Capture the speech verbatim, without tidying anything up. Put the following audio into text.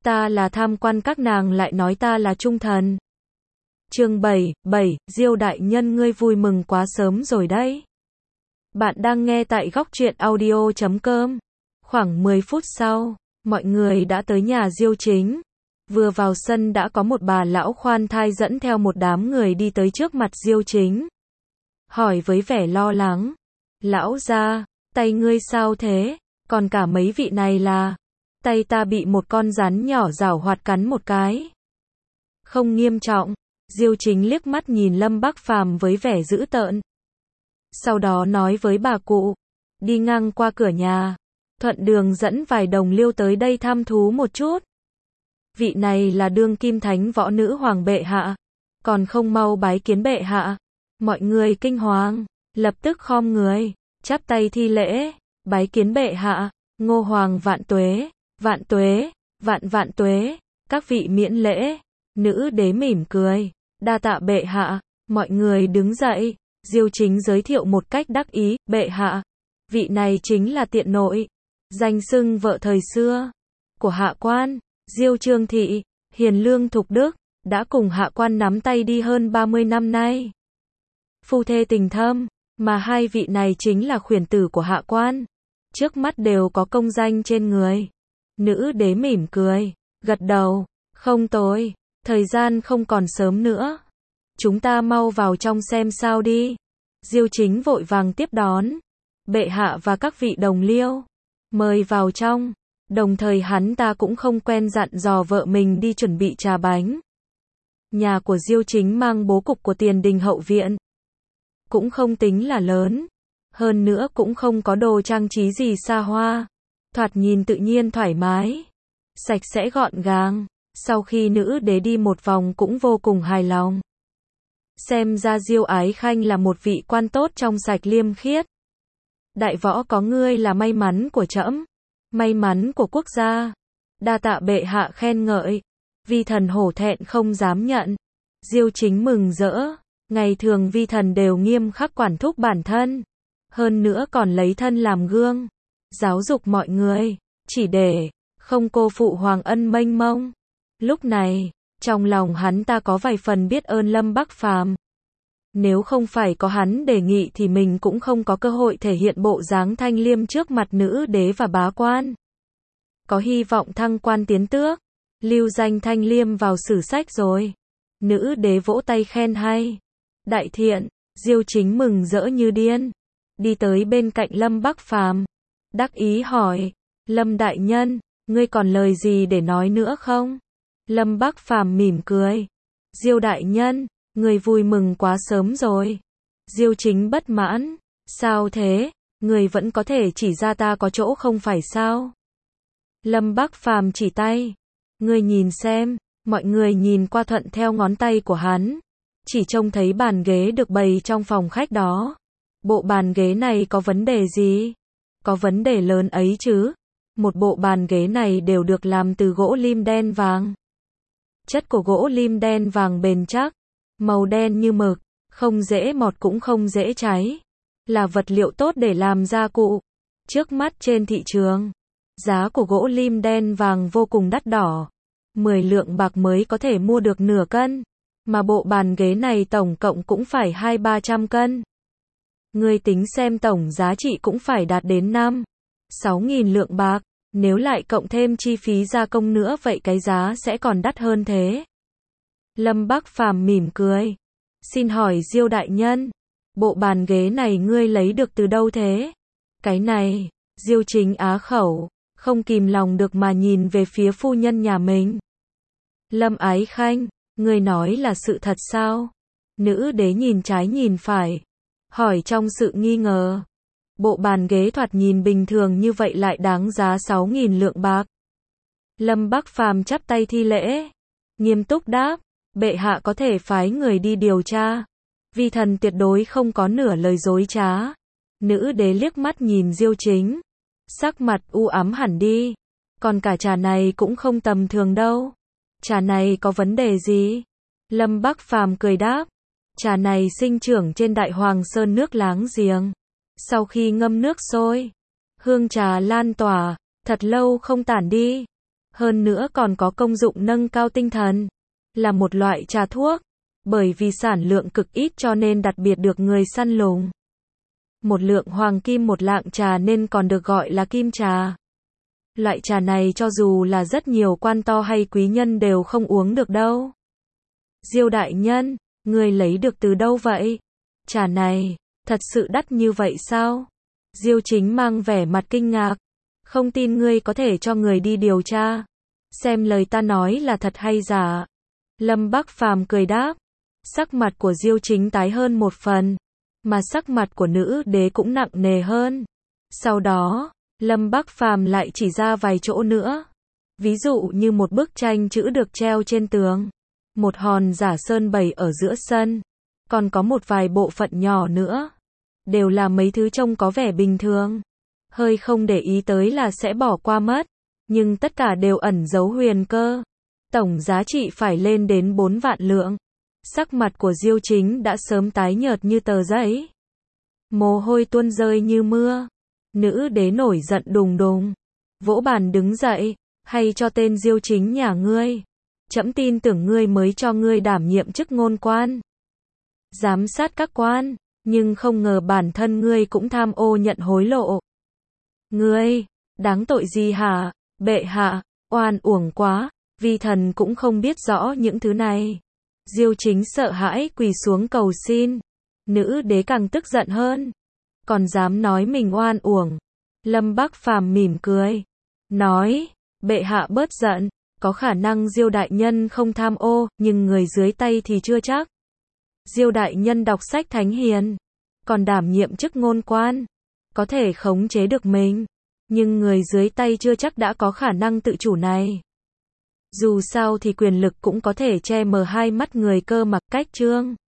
Ta là tham quan các nàng lại nói ta là trung thần. Chương bảy, bảy, Diêu đại nhân ngươi vui mừng quá sớm rồi đấy. Bạn đang nghe tại góc truyện audio chấm com. Khoảng mười phút sau, mọi người đã tới nhà Diêu Chính. Vừa vào sân đã có một bà lão khoan thai dẫn theo một đám người đi tới trước mặt Diêu Chính. Hỏi với vẻ lo lắng. Lão gia, tay ngươi sao thế? Còn cả mấy vị này là... Tay ta bị một con rắn nhỏ giảo hoạt cắn một cái. Không nghiêm trọng. Diêu Chính liếc mắt nhìn Lâm Bắc Phàm với vẻ dữ tợn. Sau đó nói với bà cụ. Đi ngang qua cửa nhà. Thuận đường dẫn vài đồng liêu tới đây thăm thú một chút. Vị này là đương kim thánh võ nữ hoàng bệ hạ. Còn không mau bái kiến bệ hạ. Mọi người kinh hoàng. Lập tức khom người. Chắp tay thi lễ. Bái kiến bệ hạ. Ngô hoàng vạn tuế. Vạn tuế. Vạn vạn tuế. Các vị miễn lễ. Nữ đế mỉm cười. Đa tạ bệ hạ. Mọi người đứng dậy. Diêu Chính giới thiệu một cách đắc ý. Bệ hạ. Vị này chính là tiện nội. Danh xưng vợ thời xưa. Của hạ quan. Diêu Trương Thị. Hiền lương thục đức. Đã cùng hạ quan nắm tay đi hơn ba mươi năm nay. Phu thê tình thâm. Mà hai vị này chính là khuyển tử của hạ quan. Trước mắt đều có công danh trên người. Nữ đế mỉm cười. Gật đầu. Không tồi. Thời gian không còn sớm nữa. Chúng ta mau vào trong xem sao đi. Diêu Chính vội vàng tiếp đón. Bệ hạ và các vị đồng liêu. Mời vào trong. Đồng thời hắn ta cũng không quen dặn dò vợ mình đi chuẩn bị trà bánh. Nhà của Diêu Chính mang bố cục của tiền đình hậu viện. Cũng không tính là lớn. Hơn nữa cũng không có đồ trang trí gì xa hoa. Thoạt nhìn tự nhiên thoải mái. Sạch sẽ gọn gàng. Sau khi nữ đế đi một vòng cũng vô cùng hài lòng. Xem ra Diêu Ái Khanh là một vị quan tốt trong sạch liêm khiết. Đại võ có ngươi là may mắn của trẫm. May mắn của quốc gia. Đa tạ bệ hạ khen ngợi. Vi thần hổ thẹn không dám nhận. Diêu Chính mừng rỡ. Ngày thường vi thần đều nghiêm khắc quản thúc bản thân. Hơn nữa còn lấy thân làm gương. Giáo dục mọi người. Chỉ để không cô phụ hoàng ân mênh mông. Lúc này, trong lòng hắn ta có vài phần biết ơn Lâm Bắc Phàm. Nếu không phải có hắn đề nghị thì mình cũng không có cơ hội thể hiện bộ dáng thanh liêm trước mặt nữ đế và bá quan. Có hy vọng thăng quan tiến tước. Lưu danh thanh liêm vào sử sách rồi. Nữ đế vỗ tay khen hay. Đại thiện. Diêu Chính mừng rỡ như điên. Đi tới bên cạnh Lâm Bắc Phàm. Đắc ý hỏi. Lâm đại nhân, ngươi còn lời gì để nói nữa không? Lâm Bắc Phàm mỉm cười. Diêu đại nhân, ngươi vui mừng quá sớm rồi. Diêu Chính bất mãn. Sao thế? Ngươi vẫn có thể chỉ ra ta có chỗ không phải sao? Lâm Bắc Phàm chỉ tay. Ngươi nhìn xem. Mọi người nhìn qua thuận theo ngón tay của hắn. Chỉ trông thấy bàn ghế được bày trong phòng khách đó. Bộ bàn ghế này có vấn đề gì? Có vấn đề lớn ấy chứ. Một bộ bàn ghế này đều được làm từ gỗ lim đen vàng. Chất của gỗ lim đen vàng bền chắc. Màu đen như mực. Không dễ mọt cũng không dễ cháy. Là vật liệu tốt để làm gia cụ. Trước mắt trên thị trường. Giá của gỗ lim đen vàng vô cùng đắt đỏ. mười lượng bạc mới có thể mua được nửa cân. Mà bộ bàn ghế này tổng cộng cũng phải hai ba trăm cân. Ngươi tính xem tổng giá trị cũng phải đạt đến năm, sáu nghìn lượng bạc. Nếu lại cộng thêm chi phí gia công nữa vậy cái giá sẽ còn đắt hơn thế. Lâm Bắc Phàm mỉm cười. Xin hỏi Diêu đại nhân. Bộ bàn ghế này ngươi lấy được từ đâu thế? Cái này. Diêu Chính á khẩu. Không kìm lòng được mà nhìn về phía phu nhân nhà mình. Lâm Ái Khanh. Ngươi nói là sự thật sao? Nữ đế nhìn trái nhìn phải. Hỏi trong sự nghi ngờ. Bộ bàn ghế thoạt nhìn bình thường như vậy lại đáng giá sáu nghìn lượng bạc. Lâm Bắc Phàm chắp tay thi lễ. Nghiêm túc đáp. Bệ hạ có thể phái người đi điều tra. Vi thần tuyệt đối không có nửa lời dối trá. Nữ đế liếc mắt nhìn Diêu Chính. Sắc mặt u ám hẳn đi. Còn cả trà này cũng không tầm thường đâu. Trà này có vấn đề gì? Lâm Bắc Phàm cười đáp. Trà này sinh trưởng trên Đại Hoàng Sơn nước láng giềng. Sau khi ngâm nước sôi, hương trà lan tỏa, thật lâu không tản đi. Hơn nữa còn có công dụng nâng cao tinh thần, là một loại trà thuốc, bởi vì sản lượng cực ít cho nên đặc biệt được người săn lùng. Một lượng hoàng kim một lạng trà nên còn được gọi là kim trà. Loại trà này cho dù là rất nhiều quan to hay quý nhân đều không uống được đâu. Diêu đại nhân, ngươi lấy được từ đâu vậy? Trà này, thật sự đắt như vậy sao? Diêu Chính mang vẻ mặt kinh ngạc. Không tin ngươi có thể cho người đi điều tra, xem lời ta nói là thật hay giả. Lâm Bắc Phàm cười đáp. Sắc mặt của Diêu Chính tái hơn một phần, mà sắc mặt của nữ đế cũng nặng nề hơn. Sau đó, Lâm Bắc Phàm lại chỉ ra vài chỗ nữa. Ví dụ như một bức tranh chữ được treo trên tường, một hòn giả sơn bày ở giữa sân, còn có một vài bộ phận nhỏ nữa. Đều là mấy thứ trông có vẻ bình thường, hơi không để ý tới là sẽ bỏ qua mất, nhưng tất cả đều ẩn giấu huyền cơ. Tổng giá trị phải lên đến bốn vạn lượng. Sắc mặt của Diêu Chính đã sớm tái nhợt như tờ giấy, mồ hôi tuôn rơi như mưa. Nữ đế nổi giận đùng đùng, vỗ bàn đứng dậy, hay cho tên Diêu Chính nhà ngươi, trẫm tin tưởng ngươi mới cho ngươi đảm nhiệm chức ngôn quan, giám sát các quan, nhưng không ngờ bản thân ngươi cũng tham ô nhận hối lộ. Ngươi, đáng tội gì hả? Bệ hạ, oan uổng quá, vi thần cũng không biết rõ những thứ này. Diêu Chính sợ hãi quỳ xuống cầu xin. Nữ đế càng tức giận hơn, còn dám nói mình oan uổng. Lâm Bắc Phàm mỉm cười, nói, bệ hạ bớt giận, có khả năng Diêu đại nhân không tham ô, nhưng người dưới tay thì chưa chắc. Diêu đại nhân đọc sách thánh hiền, còn đảm nhiệm chức ngôn quan, có thể khống chế được mình, nhưng người dưới tay chưa chắc đã có khả năng tự chủ này. Dù sao thì quyền lực cũng có thể che mờ hai mắt người cơ mà. Cách chương